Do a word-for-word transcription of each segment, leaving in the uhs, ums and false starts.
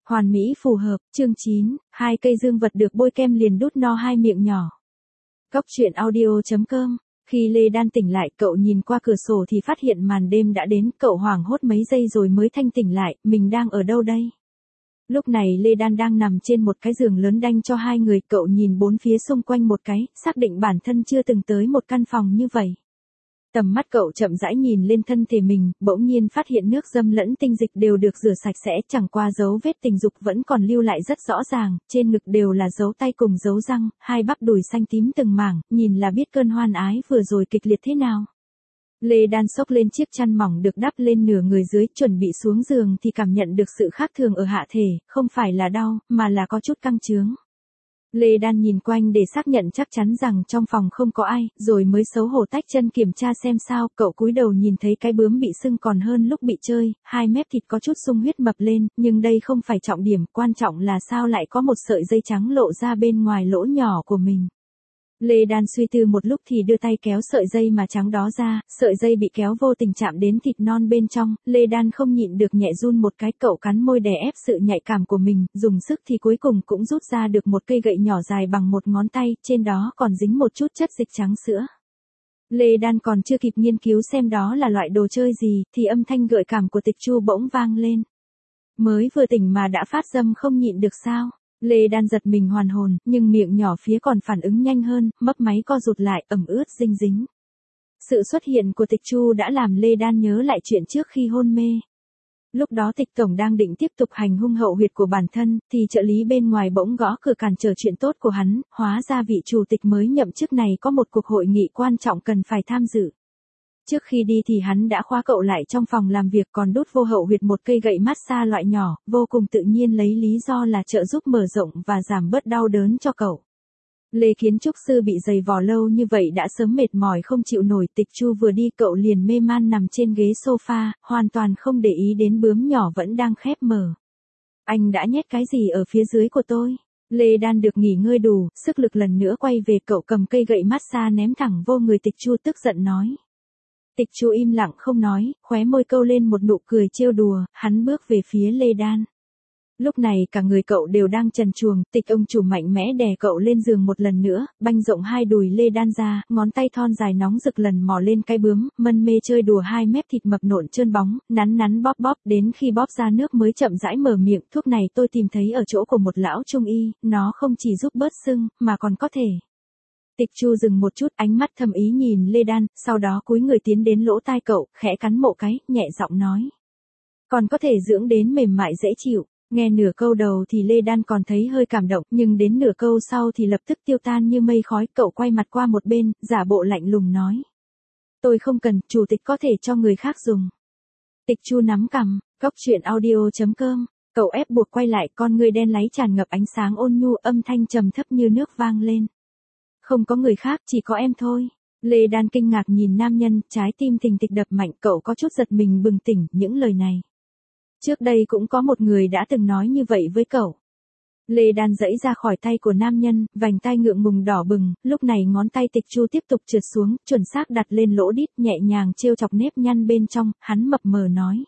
Hoàn mỹ phù hợp, chương chín, hai cây dương vật được bôi kem liền đút no hai miệng nhỏ. Góc truyện audio chấm com. Khi Lê Đan tỉnh lại, cậu nhìn qua cửa sổ thì phát hiện màn đêm đã đến, cậu hoảng hốt mấy giây rồi mới thanh tỉnh lại, mình đang ở đâu đây? Lúc này Lê Đan đang nằm trên một cái giường lớn đanh cho hai người, cậu nhìn bốn phía xung quanh một cái, xác định bản thân chưa từng tới một căn phòng như vậy. Tầm mắt cậu chậm rãi nhìn lên thân thể mình, bỗng nhiên phát hiện nước dâm lẫn tinh dịch đều được rửa sạch sẽ, chẳng qua dấu vết tình dục vẫn còn lưu lại rất rõ ràng, trên ngực đều là dấu tay cùng dấu răng, hai bắp đùi xanh tím từng mảng, nhìn là biết cơn hoan ái vừa rồi kịch liệt thế nào. Lê Đan xốc lên chiếc chăn mỏng được đắp lên nửa người dưới, chuẩn bị xuống giường thì cảm nhận được sự khác thường ở hạ thể, không phải là đau, mà là có chút căng chướng. Lê Đan nhìn quanh để xác nhận chắc chắn rằng trong phòng không có ai, rồi mới xấu hổ tách chân kiểm tra xem sao, cậu cúi đầu nhìn thấy cái bướm bị sưng còn hơn lúc bị chơi, hai mép thịt có chút sung huyết mập lên, nhưng đây không phải trọng điểm, quan trọng là sao lại có một sợi dây trắng lộ ra bên ngoài lỗ nhỏ của mình. Lê Đan suy tư một lúc thì đưa tay kéo sợi dây mà trắng đó ra, sợi dây bị kéo vô tình chạm đến thịt non bên trong, Lê Đan không nhịn được nhẹ run một cái, cậu cắn môi đè ép sự nhạy cảm của mình, dùng sức thì cuối cùng cũng rút ra được một cây gậy nhỏ dài bằng một ngón tay, trên đó còn dính một chút chất dịch trắng sữa. Lê Đan còn chưa kịp nghiên cứu xem đó là loại đồ chơi gì, thì âm thanh gợi cảm của Tịch Chu bỗng vang lên. Mới vừa tỉnh mà đã phát dâm không nhịn được sao? Lê Đan giật mình hoàn hồn, nhưng miệng nhỏ phía còn phản ứng nhanh hơn, mấp máy co rụt lại, ẩm ướt dinh dính. Sự xuất hiện của Tịch Chu đã làm Lê Đan nhớ lại chuyện trước khi hôn mê. Lúc đó Tịch Tổng đang định tiếp tục hành hung hậu huyệt của bản thân, thì trợ lý bên ngoài bỗng gõ cửa cản trở chuyện tốt của hắn, hóa ra vị chủ tịch mới nhậm chức này có một cuộc hội nghị quan trọng cần phải tham dự. Trước khi đi thì hắn đã khóa cậu lại trong phòng làm việc, còn đút vô hậu huyệt một cây gậy massage loại nhỏ, vô cùng tự nhiên lấy lý do là trợ giúp mở rộng và giảm bớt đau đớn cho cậu. Lê kiến trúc sư bị giày vò lâu như vậy đã sớm mệt mỏi không chịu nổi, Tịch Chu vừa đi cậu liền mê man nằm trên ghế sofa, hoàn toàn không để ý đến bướm nhỏ vẫn đang khép mở. Anh đã nhét cái gì ở phía dưới của tôi? Lê Đan được nghỉ ngơi đủ, sức lực lần nữa quay về, cậu cầm cây gậy massage ném thẳng vô người Tịch Chu tức giận nói. Tịch Chu im lặng không nói, khóe môi câu lên một nụ cười trêu đùa, hắn bước về phía Lê Đan. Lúc này cả người cậu đều đang trần truồng, Tịch ông chủ mạnh mẽ đè cậu lên giường một lần nữa, banh rộng hai đùi Lê Đan ra, ngón tay thon dài nóng rực lần mò lên cái bướm, mân mê chơi đùa hai mép thịt mập nộn trơn bóng, nắn nắn bóp bóp, đến khi bóp ra nước mới chậm rãi mở miệng, thuốc này tôi tìm thấy ở chỗ của một lão trung y, nó không chỉ giúp bớt sưng, mà còn có thể. Tịch Chu dừng một chút, ánh mắt thầm ý nhìn Lê Đan, sau đó cúi người tiến đến lỗ tai cậu, khẽ cắn mộ cái, nhẹ giọng nói. Còn có thể dưỡng đến mềm mại dễ chịu. Nghe nửa câu đầu thì Lê Đan còn thấy hơi cảm động, nhưng đến nửa câu sau thì lập tức tiêu tan như mây khói, cậu quay mặt qua một bên, giả bộ lạnh lùng nói. Tôi không cần, chủ tịch có thể cho người khác dùng. Tịch Chu nắm cằm, góc truyện audio chấm com, cậu ép buộc quay lại, con người đen láy tràn ngập ánh sáng ôn nhu, âm thanh trầm thấp như nước vang lên. Không có người khác, chỉ có em thôi. Lê Đan kinh ngạc nhìn nam nhân, trái tim thình thịch đập mạnh, cậu có chút giật mình bừng tỉnh, những lời này. Trước đây cũng có một người đã từng nói như vậy với cậu. Lê Đan giãy ra khỏi tay của nam nhân, vành tai ngượng ngùng đỏ bừng, lúc này ngón tay Tịch Chu tiếp tục trượt xuống, chuẩn xác đặt lên lỗ đít, nhẹ nhàng trêu chọc nếp nhăn bên trong, hắn mập mờ nói.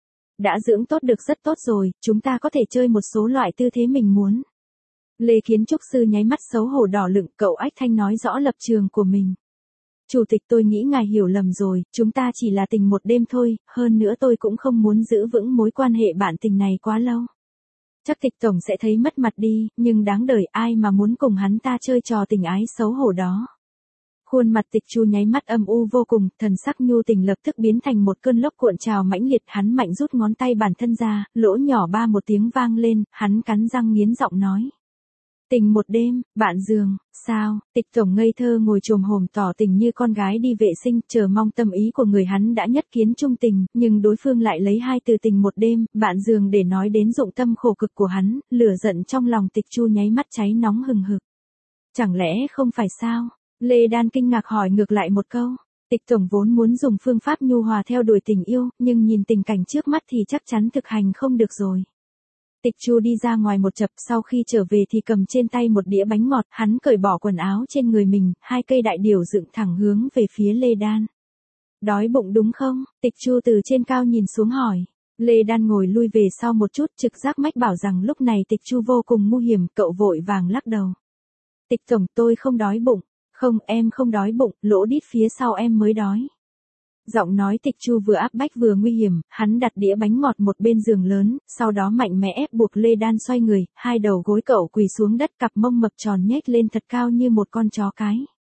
Đã dưỡng tốt được rất tốt rồi, chúng ta có thể chơi một số loại tư thế mình muốn. Lê kiến trúc sư nháy mắt xấu hổ đỏ lựng, cậu ách thanh nói rõ lập trường của mình. Chủ tịch, tôi nghĩ ngài hiểu lầm rồi, chúng ta chỉ là tình một đêm thôi, hơn nữa tôi cũng không muốn giữ vững mối quan hệ bạn tình này quá lâu. Chắc Tịch Tổng sẽ thấy mất mặt đi, nhưng đáng đời, ai mà muốn cùng hắn ta chơi trò tình ái xấu hổ đó. Khuôn mặt Tịch Chu nháy mắt âm u vô cùng, thần sắc nhu tình lập tức biến thành một cơn lốc cuộn trào mãnh liệt, hắn mạnh rút ngón tay bản thân ra, lỗ nhỏ ba một tiếng vang lên, hắn cắn răng nghiến giọng nói. Tình một đêm, bạn giường, sao? Tịch Tổng ngây thơ ngồi chồm hổm tỏ tình như con gái đi vệ sinh, chờ mong tâm ý của người hắn đã nhất kiến trung tình, nhưng đối phương lại lấy hai từ tình một đêm, bạn giường để nói đến dụng tâm khổ cực của hắn, lửa giận trong lòng Tịch Chu nháy mắt cháy nóng hừng hực. Chẳng lẽ không phải sao? Lê Đan kinh ngạc hỏi ngược lại một câu. Tịch Tổng vốn muốn dùng phương pháp nhu hòa theo đuổi tình yêu, nhưng nhìn tình cảnh trước mắt thì chắc chắn thực hành không được rồi. Tịch Chu đi ra ngoài một chập, sau khi trở về thì cầm trên tay một đĩa bánh ngọt, hắn cởi bỏ quần áo trên người mình, hai cây đại điểu dựng thẳng hướng về phía Lê Đan. Đói bụng đúng không? Tịch Chu từ trên cao nhìn xuống hỏi. Lê Đan ngồi lui về sau một chút, trực giác mách bảo rằng lúc này Tịch Chu vô cùng nguy hiểm, cậu vội vàng lắc đầu. Tịch tổng, tôi không đói bụng. Không, em không đói bụng, lỗ đít phía sau em mới đói. Giọng nói Tịch Chu vừa áp bách vừa nguy hiểm, hắn đặt đĩa bánh ngọt một bên giường lớn, sau đó mạnh mẽ ép buộc Lê Đan xoay người, hai đầu gối cậu quỳ xuống đất, cặp mông mập tròn nhếch lên thật cao như một con chó cái.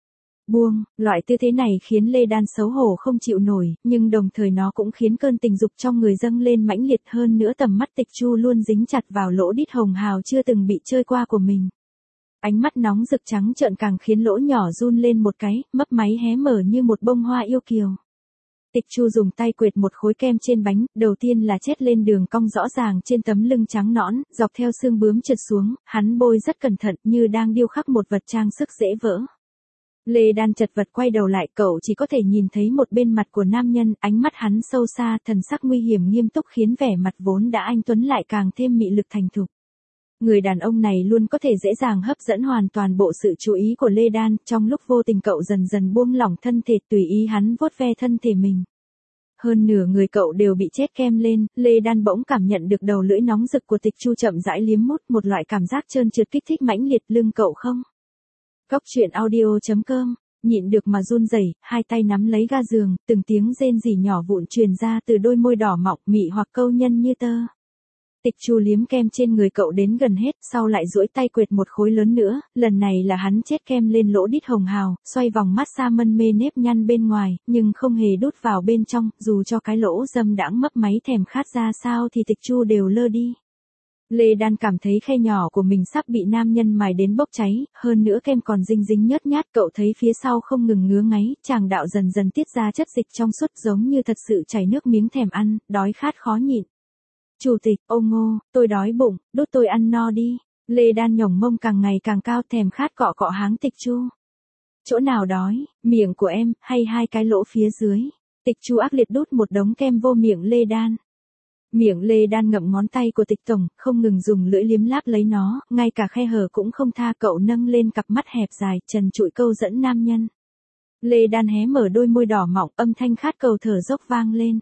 Buông, loại tư thế này khiến Lê Đan xấu hổ không chịu nổi, nhưng đồng thời nó cũng khiến cơn tình dục trong người dâng lên mãnh liệt hơn nữa. Tầm mắt Tịch Chu luôn dính chặt vào lỗ đít hồng hào chưa từng bị chơi qua của mình. Ánh mắt nóng rực trắng trợn càng khiến lỗ nhỏ run lên một cái, mấp máy hé mở như một bông hoa yêu kiều. Tịch Chu dùng tay quệt một khối kem trên bánh, đầu tiên là chét lên đường cong rõ ràng trên tấm lưng trắng nõn, dọc theo xương bướm trượt xuống, hắn bôi rất cẩn thận như đang điêu khắc một vật trang sức dễ vỡ. Lê Đan chật vật quay đầu lại, cậu chỉ có thể nhìn thấy một bên mặt của nam nhân, ánh mắt hắn sâu xa, thần sắc nguy hiểm nghiêm túc khiến vẻ mặt vốn đã anh tuấn lại càng thêm mị lực thành thục. Người đàn ông này luôn có thể dễ dàng hấp dẫn hoàn toàn bộ sự chú ý của Lê Đan, trong lúc vô tình cậu dần dần buông lỏng thân thể tùy ý hắn vuốt ve thân thể mình. Hơn nửa người cậu đều bị chết kem lên, Lê Đan bỗng cảm nhận được đầu lưỡi nóng rực của Tịch Chu chậm rãi liếm mút, một loại cảm giác trơn trượt kích thích mãnh liệt. Lưng cậu không? Cóc truyện audio chấm com, nhịn được mà run rẩy, hai tay nắm lấy ga giường, từng tiếng rên rỉ nhỏ vụn truyền ra từ đôi môi đỏ mọng mị hoặc câu nhân như tơ. Tịch Chu liếm kem trên người cậu đến gần hết, sau lại duỗi tay quệt một khối lớn nữa, lần này là hắn chết kem lên lỗ đít hồng hào, xoay vòng massage mân mê nếp nhăn bên ngoài, nhưng không hề đút vào bên trong, dù cho cái lỗ dâm đãng mấp máy thèm khát ra sao thì Tịch Chu đều lơ đi. Lê Đan cảm thấy khe nhỏ của mình sắp bị nam nhân mài đến bốc cháy, hơn nữa kem còn dinh dính nhớt nhát, cậu thấy phía sau không ngừng ngứa ngáy, tràng đạo dần dần tiết ra chất dịch trong suốt giống như thật sự chảy nước miếng thèm ăn, đói khát khó nhịn. Chủ tịch, ô Ngô, tôi đói bụng, đút tôi ăn no đi. Lê Đan nhổng mông càng ngày càng cao, thèm khát cọ cọ háng Tịch Chu. Chỗ nào đói, miệng của em, hay hai cái lỗ phía dưới? Tịch Chu ác liệt đút một đống kem vô miệng Lê Đan. Miệng Lê Đan ngậm ngón tay của Tịch tổng, không ngừng dùng lưỡi liếm láp lấy nó, ngay cả khe hở cũng không tha. Cậu nâng lên cặp mắt hẹp dài, trần trụi câu dẫn nam nhân. Lê Đan hé mở đôi môi đỏ mọng, âm thanh khát cầu thở dốc vang lên.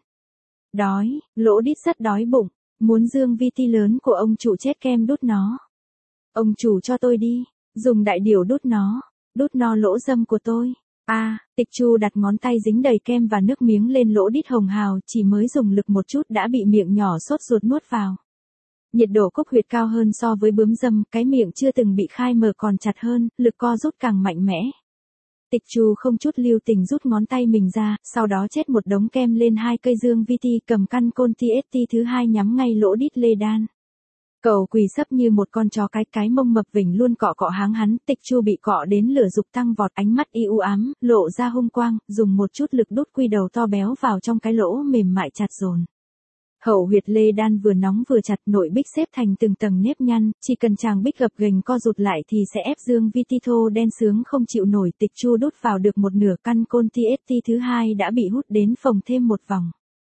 Đói, lỗ đít rất đói bụng. Muốn dương vi ti lớn của ông chủ chết kem đút nó. Ông chủ cho tôi đi, dùng đại điểu đút nó, đút no lỗ dâm của tôi. A, à, Tịch Chu đặt ngón tay dính đầy kem và nước miếng lên lỗ đít hồng hào, chỉ mới dùng lực một chút đã bị miệng nhỏ sốt ruột nuốt vào. Nhiệt độ cúc huyệt cao hơn so với bướm dâm, cái miệng chưa từng bị khai mở còn chặt hơn, lực co rút càng mạnh mẽ. Tịch Chu không chút lưu tình rút ngón tay mình ra, sau đó chét một đống kem lên hai cây dương vi ti, cầm căn côn tê ét tê thứ hai nhắm ngay lỗ đít Lê Đan. Cậu quỳ sấp như một con chó cái, cái mông mập vểnh luôn cọ cọ háng hắn. Tịch Chu bị cọ đến lửa dục tăng vọt, ánh mắt y u ám, lộ ra hung quang, dùng một chút lực đút quy đầu to béo vào trong cái lỗ mềm mại chặt dồn. Hậu huyệt Lê Đan vừa nóng vừa chặt, nội bích xếp thành từng tầng nếp nhăn, chỉ cần chàng bích gập ghềnh co rụt lại thì sẽ ép dương vi ti thô đen sướng không chịu nổi. Tịch Chu đút vào được một nửa, căn côn tê ét tê thứ hai đã bị hút đến phồng thêm một vòng.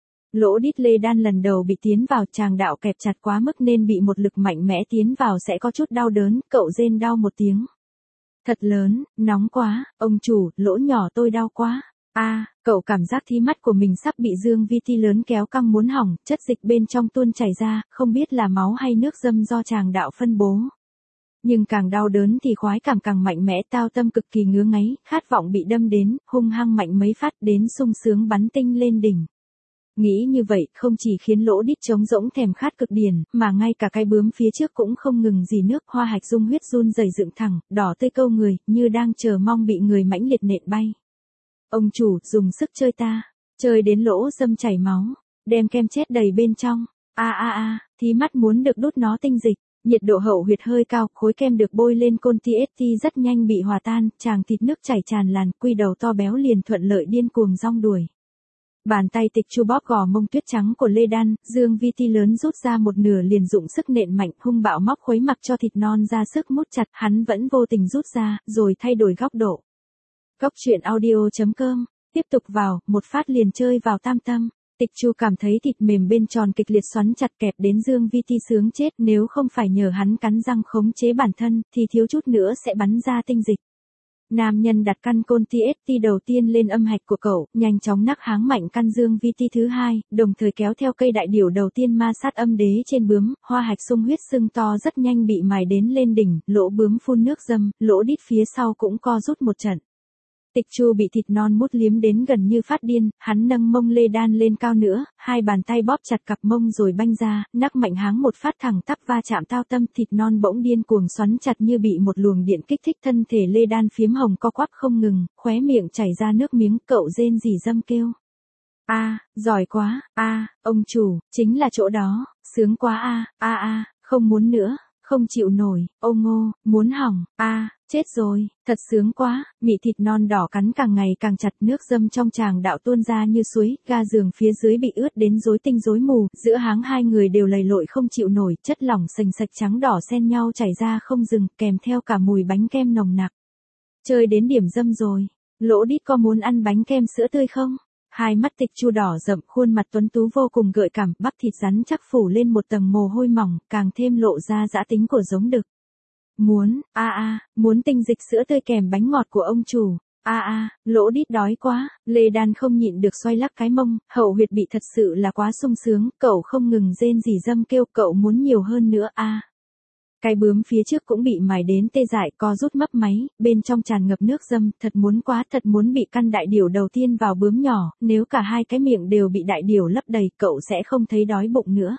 Lỗ đít Lê Đan lần đầu bị tiến vào, tràng đạo kẹp chặt quá mức nên bị một lực mạnh mẽ tiến vào sẽ có chút đau đớn, cậu rên đau một tiếng. Thật lớn, nóng quá, ông chủ, lỗ nhỏ tôi đau quá. A, à, cậu cảm giác thí mắt của mình sắp bị dương vi ti lớn kéo căng muốn hỏng, chất dịch bên trong tuôn chảy ra, không biết là máu hay nước dâm do tràng đạo phân bố. Nhưng càng đau đớn thì khoái cảm càng mạnh mẽ, tao tâm cực kỳ ngứa ngáy, khát vọng bị đâm đến, hung hăng mạnh mấy phát đến sung sướng bắn tinh lên đỉnh. Nghĩ như vậy, không chỉ khiến lỗ đít trống rỗng thèm khát cực điển, mà ngay cả cái bướm phía trước cũng không ngừng gì nước, hoa hạch dung huyết run rẩy dựng thẳng, đỏ tươi câu người, như đang chờ mong bị người mãnh liệt nện bay. Ông chủ, dùng sức chơi ta, chơi đến lỗ dâm chảy máu, đem kem chết đầy bên trong. A a a, thí mắt muốn được đút nó tinh dịch. Nhiệt độ hậu huyệt hơi cao, khối kem được bôi lên côn tê ét tê rất nhanh bị hòa tan, tràng thịt nước chảy tràn làn, quy đầu to béo liền thuận lợi điên cuồng rong đuổi. Bàn tay Tịch Chu bóp gò mông tuyết trắng của Lê Đan, dương vi ti lớn rút ra một nửa liền dụng sức nện mạnh, hung bạo móc khuấy mặc cho thịt non ra sức mút chặt, hắn vẫn vô tình rút ra, rồi thay đổi góc độ. Cóc truyện audio chấm com, tiếp tục vào, một phát liền chơi vào tam tâm. Tịch Chu cảm thấy thịt mềm bên tròn kịch liệt xoắn chặt kẹp đến dương vi ti sướng chết, nếu không phải nhờ hắn cắn răng khống chế bản thân, thì thiếu chút nữa sẽ bắn ra tinh dịch. Nam nhân đặt căn côn tê ét tê đầu tiên lên âm hạch của cậu, nhanh chóng nắc háng mạnh căn dương vi tê thứ hai, đồng thời kéo theo cây đại điểu đầu tiên ma sát âm đế trên bướm, hoa hạch sung huyết sưng to rất nhanh bị mài đến lên đỉnh, lỗ bướm phun nước dâm, lỗ đít phía sau cũng co rút một trận. Tịch Chu bị thịt non mút liếm đến gần như phát điên, hắn nâng mông Lê Đan lên cao nữa, hai bàn tay bóp chặt cặp mông rồi banh ra, nắc mạnh háng một phát thẳng tắp va chạm tao tâm, thịt non bỗng điên cuồng xoắn chặt như bị một luồng điện kích thích, thân thể Lê Đan phiếm hồng co quắp không ngừng, khóe miệng chảy ra nước miếng, cậu rên rỉ dâm kêu. A, giỏi quá, a, ông chủ, chính là chỗ đó, sướng quá a, a a, không muốn nữa. Không chịu nổi, ô ngô, muốn hỏng, a, chết rồi, thật sướng quá, mị thịt non đỏ cắn càng ngày càng chặt, nước dâm trong tràng đạo tuôn ra như suối, ga giường phía dưới bị ướt đến rối tinh rối mù, giữa háng hai người đều lầy lội không chịu nổi, chất lỏng sành sạch trắng đỏ xen nhau chảy ra không dừng, kèm theo cả mùi bánh kem nồng nặc. Chơi đến điểm dâm rồi, lỗ đít có muốn ăn bánh kem sữa tươi không? Hai mắt Tịch Chu đỏ rậm, khuôn mặt tuấn tú vô cùng gợi cảm, bắp thịt rắn chắc phủ lên một tầng mồ hôi mỏng, càng thêm lộ ra dã tính của giống đực. Muốn, a a, muốn tinh dịch sữa tươi kèm bánh ngọt của ông chủ. A a, lỗ đít đói quá, Lê Đan không nhịn được xoay lắc cái mông, hậu huyệt bị thật sự là quá sung sướng, cậu không ngừng rên rỉ dâm kêu, cậu muốn nhiều hơn nữa a. À. Cái bướm phía trước cũng bị mài đến tê dại, co rút mấp máy, bên trong tràn ngập nước dâm, thật muốn quá, thật muốn bị căn đại điểu đầu tiên vào bướm nhỏ, nếu cả hai cái miệng đều bị đại điểu lấp đầy, cậu sẽ không thấy đói bụng nữa.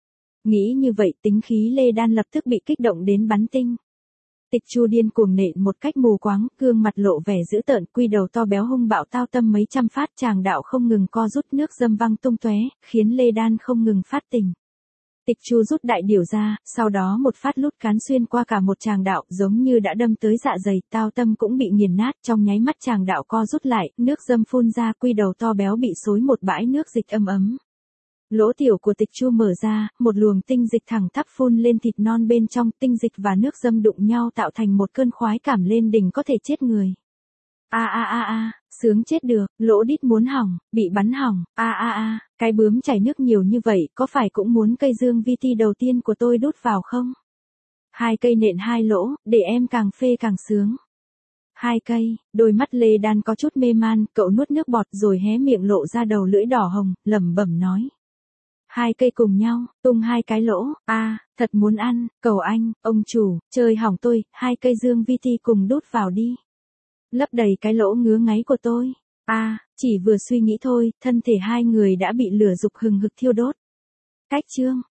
Nghĩ như vậy, tính khí Lê Đan lập tức bị kích động đến bắn tinh. Tịch Chu điên cuồng nện một cách mù quáng, gương mặt lộ vẻ dữ tợn, quy đầu to béo hung bạo tao tâm mấy trăm phát, tràng đạo không ngừng co rút, nước dâm văng tung tóe, khiến Lê Đan không ngừng phát tình. Tịch Chu rút đại điểu ra, sau đó một phát lút cán xuyên qua cả một tràng đạo, giống như đã đâm tới dạ dày, tao tâm cũng bị nghiền nát, trong nháy mắt tràng đạo co rút lại, nước dâm phun ra, quy đầu to béo bị xối một bãi nước dịch ấm ấm. Lỗ tiểu của Tịch Chu mở ra, một luồng tinh dịch thẳng tắp phun lên thịt non bên trong, tinh dịch và nước dâm đụng nhau tạo thành một cơn khoái cảm lên đỉnh có thể chết người. A a a a, sướng chết được, lỗ đít muốn hỏng, bị bắn hỏng, a a a, cái bướm chảy nước nhiều như vậy, có phải cũng muốn cây dương vi ti đầu tiên của tôi đút vào không? Hai cây nện hai lỗ, để em càng phê càng sướng. Hai cây, đôi mắt Lê Đan có chút mê man, cậu nuốt nước bọt rồi hé miệng lộ ra đầu lưỡi đỏ hồng, lẩm bẩm nói. Hai cây cùng nhau, tung hai cái lỗ, a, à, thật muốn ăn, cầu anh, ông chủ, chơi hỏng tôi, hai cây dương vi ti cùng đút vào đi. Lấp đầy cái lỗ ngứa ngáy của tôi. A, à, chỉ vừa suy nghĩ thôi, thân thể hai người đã bị lửa dục hừng hực thiêu đốt. Cách chương